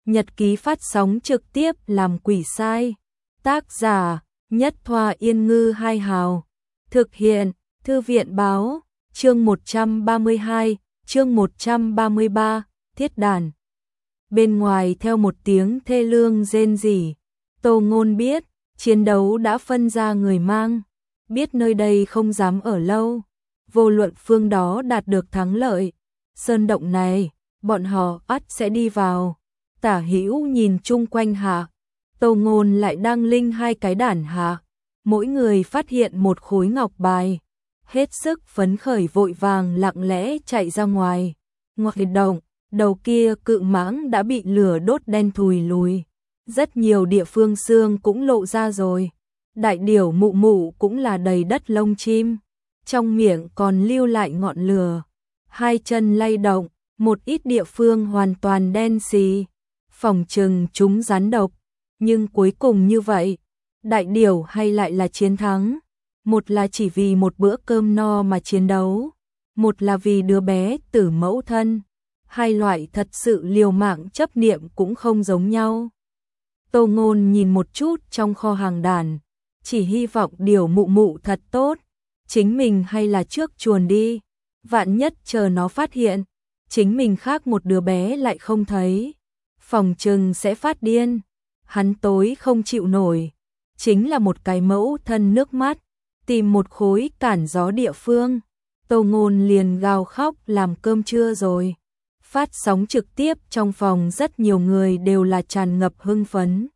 Nhật ký phát sóng trực tiếp làm quỷ sai. Tác giả Nhất Thoa Yên Ngư Hai Hào. Thực hiện Thư viện Báo. Chương 132, chương 133, thiết đàn. Bên ngoài theo một tiếng thê lương rên rỉ, Tô Ngôn biết, chiến đấu đã phân ra người mang, biết nơi đây không dám ở lâu, vô luận phương đó đạt được thắng lợi, sơn động này, bọn họ ắt sẽ đi vào. Tả Hữu nhìn chung quanh hạ, Tô Ngôn lại đang linh hai cái đàn hạ, mỗi người phát hiện một khối ngọc bài, hết sức phấn khởi vội vàng lặng lẽ chạy ra ngoài. Ngoài động, đầu kia cự mãng đã bị lửa đốt đen thùi lùi, rất nhiều địa phương xương cũng lộ ra rồi. Đại điểu mụ mụ cũng là đầy đất lông chim, trong miệng còn lưu lại ngọn lửa, hai chân lay động, một ít địa phương hoàn toàn đen xì, phỏng chừng chúng rắn độc, nhưng cuối cùng như vậy, đại điểu hay lại là chiến thắng, một là chỉ vì một bữa cơm no mà chiến đấu, một là vì đứa bé tử mẫu thân, hai loại thật sự liều mạng chấp niệm cũng không giống nhau. Tô Ngôn nhìn một chút trong kho hàng đàn, chỉ hy vọng điểu mụ mụ thật tốt, chính mình hay là trước chuồn đi, vạn nhất chờ nó phát hiện, chính mình khác một đứa bé lại không thấy, phòng trừng sẽ phát điên, hắn tối không chịu nổi, chính là một cái mẫu thân nước mắt, tìm một khối cản gió địa phương, Tô Ngôn liền gào khóc làm cơm trưa rồi. Phát sóng trực tiếp trong phòng rất nhiều người đều là tràn ngập hưng phấn.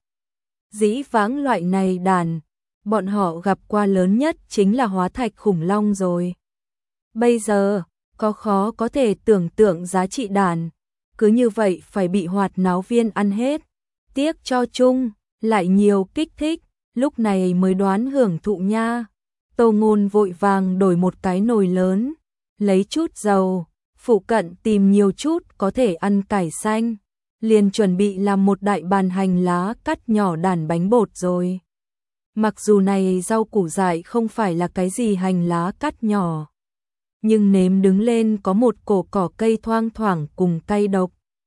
Dĩ vãng loại này đàn, bọn họ gặp qua lớn nhất chính là hóa thạch khủng long rồi. Bây giờ, khó có thể tưởng tượng giá trị đàn, cứ như vậy phải bị hoạt náo viên ăn hết. Tiếc cho chung, lại nhiều kích thích, lúc này mới đoán hưởng thụ nha. Tô Ngôn vội vàng đổi một cái nồi lớn, lấy chút dầu, phụ cận tìm nhiều chút có thể ăn cải xanh, liền chuẩn bị làm một đại bàn hành lá cắt nhỏ đàn bánh bột rồi. Mặc dù này rau củ dại không phải là cái gì hành lá cắt nhỏ, nhưng nếm đứng lên có một cổ cỏ cây thoang thoảng cùng cay độc.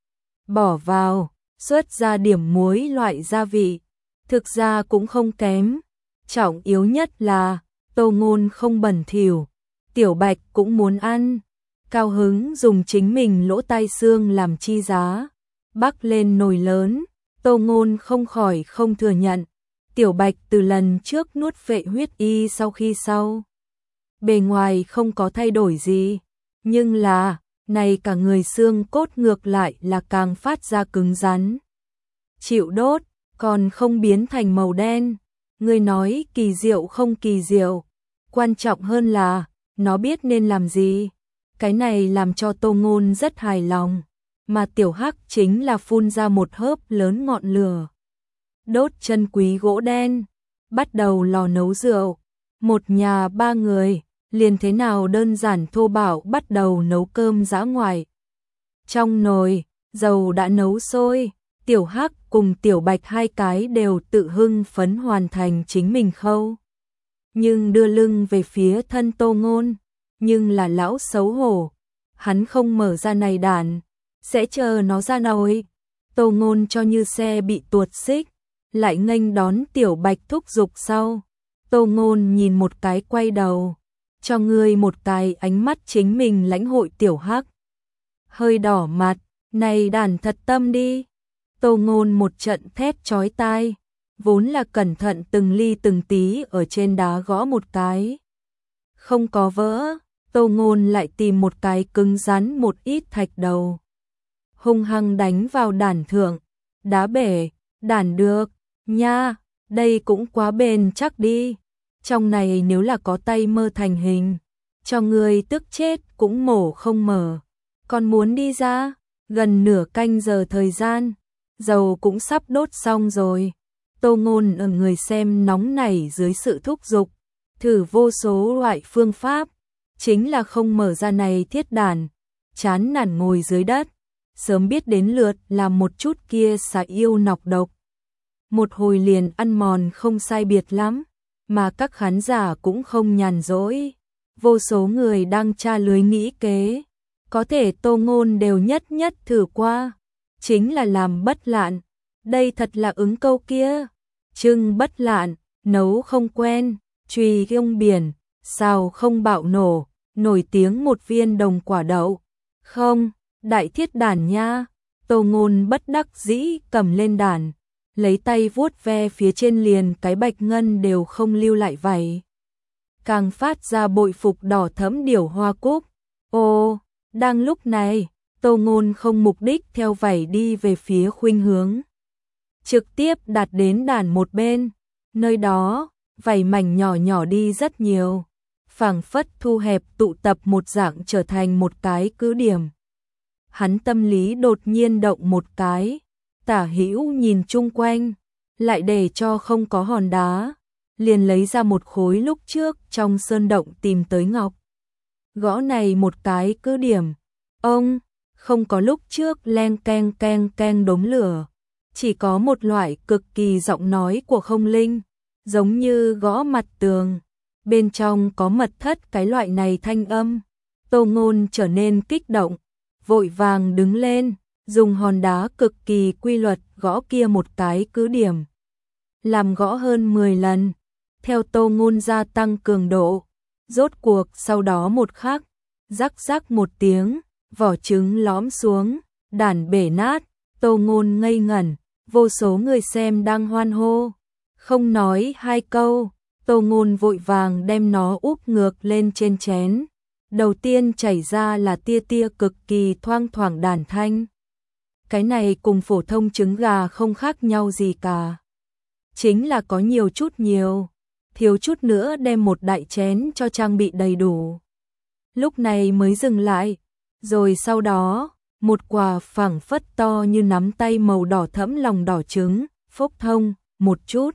Bỏ vào, xuất ra điểm muối loại gia vị, thực ra cũng không kém. Trọng yếu nhất là, Tô Ngôn không bẩn thỉu, Tiểu Bạch cũng muốn ăn. Cao hứng dùng chính mình lỗ tai xương làm chi giá, bắc lên nồi lớn, Tô Ngôn không khỏi không thừa nhận. Tiểu Bạch từ lần trước nuốt vệ huyết y sau bề ngoài không có thay đổi gì, nhưng là, này cả người xương cốt ngược lại là càng phát ra cứng rắn. Chịu đốt, còn không biến thành màu đen. Người nói kỳ diệu không kỳ diệu, quan trọng hơn là, nó biết nên làm gì. Cái này làm cho Tô Ngôn rất hài lòng, mà Tiểu Hắc chính là phun ra một hớp lớn ngọn lửa. Đốt chân quý gỗ đen, bắt đầu lò nấu rượu, một nhà ba người, liền thế nào đơn giản thô bạo bắt đầu nấu cơm dã ngoại. Trong nồi, dầu đã nấu sôi, Tiểu Hắc cùng Tiểu Bạch hai cái đều tự hưng phấn hoàn thành chính mình khâu. Nhưng đưa lưng về phía thân Tô Ngôn, nhưng là lão xấu hổ, hắn không mở ra này đàn, sẽ chờ nó ra nồi. Tô Ngôn cho như xe bị tuột xích, lại nghênh đón Tiểu Bạch thúc giục sau. Tô Ngôn nhìn một cái quay đầu, cho ngươi một cái ánh mắt chính mình lãnh hội. Tiểu Hắc hơi đỏ mặt, này đàn thật tâm đi. Tô Ngôn một trận thét chói tai, vốn là cẩn thận từng ly từng tí ở trên đá gõ một cái. Không có vỡ, Tô Ngôn lại tìm một cái cứng rắn một ít thạch đầu, hung hăng đánh vào đàn thượng, đá bể, đàn được, nha, đây cũng quá bền chắc đi, trong này nếu là có tay mơ thành hình, cho người tức chết cũng mổ không mở, còn muốn đi ra, gần nửa canh giờ thời gian, dầu cũng sắp đốt xong rồi. Tô Ngôn ở người xem nóng nảy dưới sự thúc giục, thử vô số loại phương pháp, chính là không mở ra này thiết đàn, chán nản ngồi dưới đất, sớm biết đến lượt làm một chút kia xà yêu nọc độc. Một hồi liền ăn mòn không sai biệt lắm, mà các khán giả cũng không nhàn rỗi, vô số người đang tra lưới nghĩ kế, có thể Tô Ngôn đều nhất thử qua, chính là làm bất lạn. Đây thật là ứng câu kia. Trưng bất lạn, nấu không quen, truy gông biển, xào không bạo nổ, nổi tiếng một viên đồng quả đậu. Không, đại thiết đàn nha. Tô Ngôn bất đắc dĩ cầm lên đàn, lấy tay vuốt ve phía trên liền cái bạch ngân đều không lưu lại vậy. Càng phát ra bội phục đỏ thẫm điểu hoa cúc. Ô, đang lúc này, Tô Ngôn không mục đích theo vảy đi về phía khuynh hướng. Trực tiếp đặt đến đàn một bên, nơi đó, vảy mảnh nhỏ nhỏ đi rất nhiều, phảng phất thu hẹp tụ tập một dạng trở thành một cái cứ điểm. Hắn tâm lý đột nhiên động một cái, tả hữu nhìn chung quanh, lại để cho không có hòn đá, liền lấy ra một khối lúc trước trong sơn động tìm tới ngọc. Gõ này một cái cứ điểm, ông, không có lúc trước leng keng đốm lửa, chỉ có một loại cực kỳ giọng nói của không linh, giống như gõ mặt tường, bên trong có mật thất cái loại này thanh âm. Tô Ngôn trở nên kích động, vội vàng đứng lên, dùng hòn đá cực kỳ quy luật gõ kia một cái cứ điểm. Làm gõ hơn 10 lần, theo Tô Ngôn gia tăng cường độ, rốt cuộc sau đó một khắc, rắc rắc một tiếng, vỏ trứng lõm xuống, đàn bể nát, Tô Ngôn ngây ngẩn, vô số người xem đang hoan hô. Không nói hai câu, Tô Ngôn vội vàng đem nó úp ngược lên trên chén. Đầu tiên chảy ra là tia tia cực kỳ thoang thoảng đàn thanh. Cái này cùng phổ thông trứng gà không khác nhau gì cả. Chính là có nhiều chút nhiều, thiếu chút nữa đem một đại chén cho trang bị đầy đủ. Lúc này mới dừng lại, rồi sau đó, một quả phẳng phất to như nắm tay màu đỏ thẫm lòng đỏ trứng, phốc thông, một chút.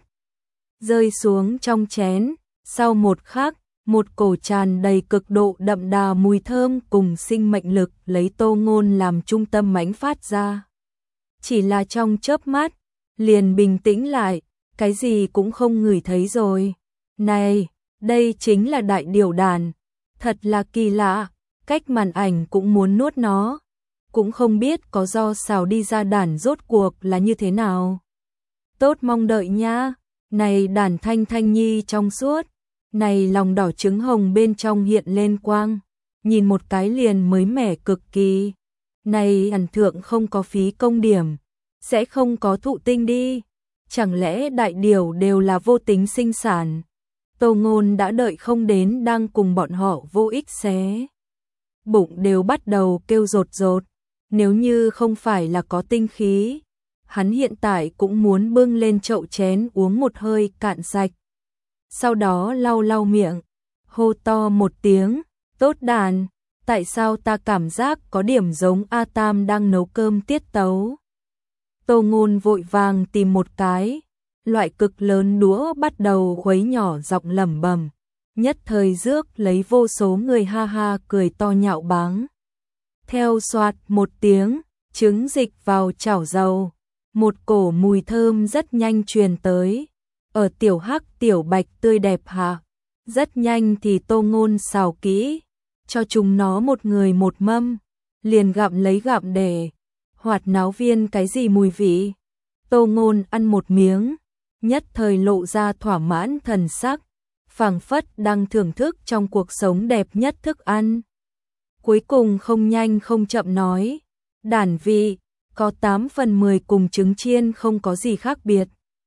Rơi xuống trong chén, sau một khắc, một cổ tràn đầy cực độ đậm đà mùi thơm cùng sinh mệnh lực lấy Tô Ngôn làm trung tâm mãnh phát ra. Chỉ là trong chớp mắt, liền bình tĩnh lại, cái gì cũng không ngửi thấy rồi. Này, đây chính là đại điểu đàn, thật là kỳ lạ, cách màn ảnh cũng muốn nuốt nó, cũng không biết có do xào đi ra đàn rốt cuộc là như thế nào. Tốt mong đợi nha, này đàn thanh thanh nhi trong suốt, này lòng đỏ trứng hồng bên trong hiện lên quang, nhìn một cái liền mới mẻ cực kỳ. Này ẩn thượng không có phí công điểm, sẽ không có thụ tinh đi, chẳng lẽ đại điểu đều là vô tính sinh sản. Tô Ngôn đã đợi không đến đang cùng bọn họ vô ích xé. Bụng đều bắt đầu kêu rột rột, nếu như không phải là có tinh khí, hắn hiện tại cũng muốn bưng lên chậu chén uống một hơi cạn sạch. Sau đó lau lau miệng, hô to một tiếng, tốt đàn, tại sao ta cảm giác có điểm giống A Tam đang nấu cơm tiết tấu. Tô Ngôn vội vàng tìm một cái, loại cực lớn đũa bắt đầu khuấy nhỏ giọng lẩm bẩm, nhất thời rước lấy vô số người ha ha cười to nhạo báng. Theo soạt một tiếng, trứng dịch vào chảo dầu, một cổ mùi thơm rất nhanh truyền tới. Ở tiểu hắc tiểu bạch tươi đẹp hạ, rất nhanh thì Tô Ngôn xào kỹ, cho chúng nó một người một mâm, liền gặm lấy gặm để, hoạt náo viên cái gì mùi vị. Tô Ngôn ăn một miếng, nhất thời lộ ra thỏa mãn thần sắc, phảng phất đang thưởng thức trong cuộc sống đẹp nhất thức ăn. Cuối cùng không nhanh không chậm nói, đàn vị, có 8 phần 10 cùng trứng chiên không có gì khác biệt.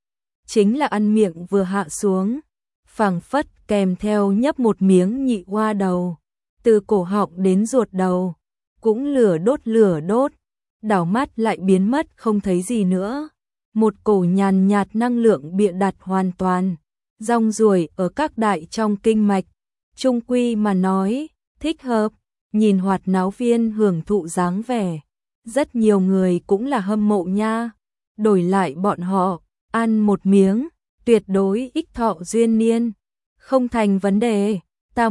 Chính là ăn miệng vừa hạ xuống, phảng phất kèm theo nhấp một miếng nhị hoa đầu, từ cổ họng đến ruột đầu, cũng lửa đốt, đảo mắt lại biến mất không thấy gì nữa. Một cổ nhàn nhạt năng lượng bịa đặt hoàn toàn, rong ruổi ở các đại trong kinh mạch, trung quy mà nói, thích hợp, nhìn hoạt náo viên hưởng thụ dáng vẻ. Rất nhiều người cũng là hâm mộ nha, đổi lại bọn họ, ăn một miếng, tuyệt đối ích thọ duyên niên. Không thành vấn đề, ta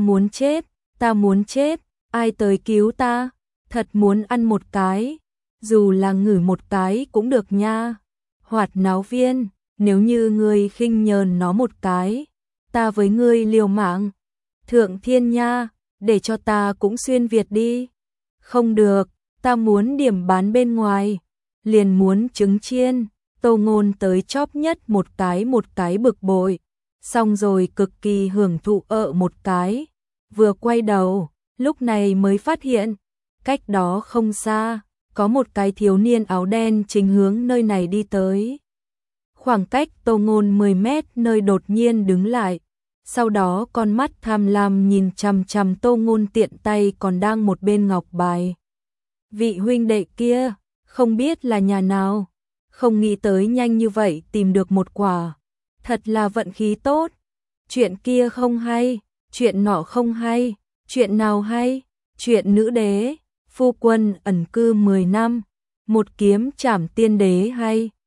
muốn chết, ai tới cứu ta, thật muốn ăn một cái, dù là ngửi một cái cũng được nha. Hoạt náo viên, nếu như ngươi khinh nhờn nó một cái, ta với ngươi liều mạng. Thượng thiên nha, để cho ta cũng xuyên Việt đi. Không được, ta muốn điểm bán bên ngoài. liền muốn trứng chiên. Tô Ngôn tới chóp nhất một cái bực bội, xong rồi cực kỳ hưởng thụ một cái, vừa quay đầu, lúc này mới phát hiện, cách đó không xa, có một cái thiếu niên áo đen chính hướng nơi này đi tới. Khoảng cách Tô Ngôn 10 mét nơi đột nhiên đứng lại, sau đó con mắt tham lam nhìn chằm chằm Tô Ngôn tiện tay còn đang một bên ngọc bài. Vị huynh đệ kia, không biết là nhà nào, không nghĩ tới nhanh như vậy tìm được một quả, thật là vận khí tốt. Chuyện kia không hay, chuyện nọ không hay, chuyện nào hay? Chuyện nữ đế, phu quân ẩn cư 10 năm, một kiếm trảm tiên đế hay?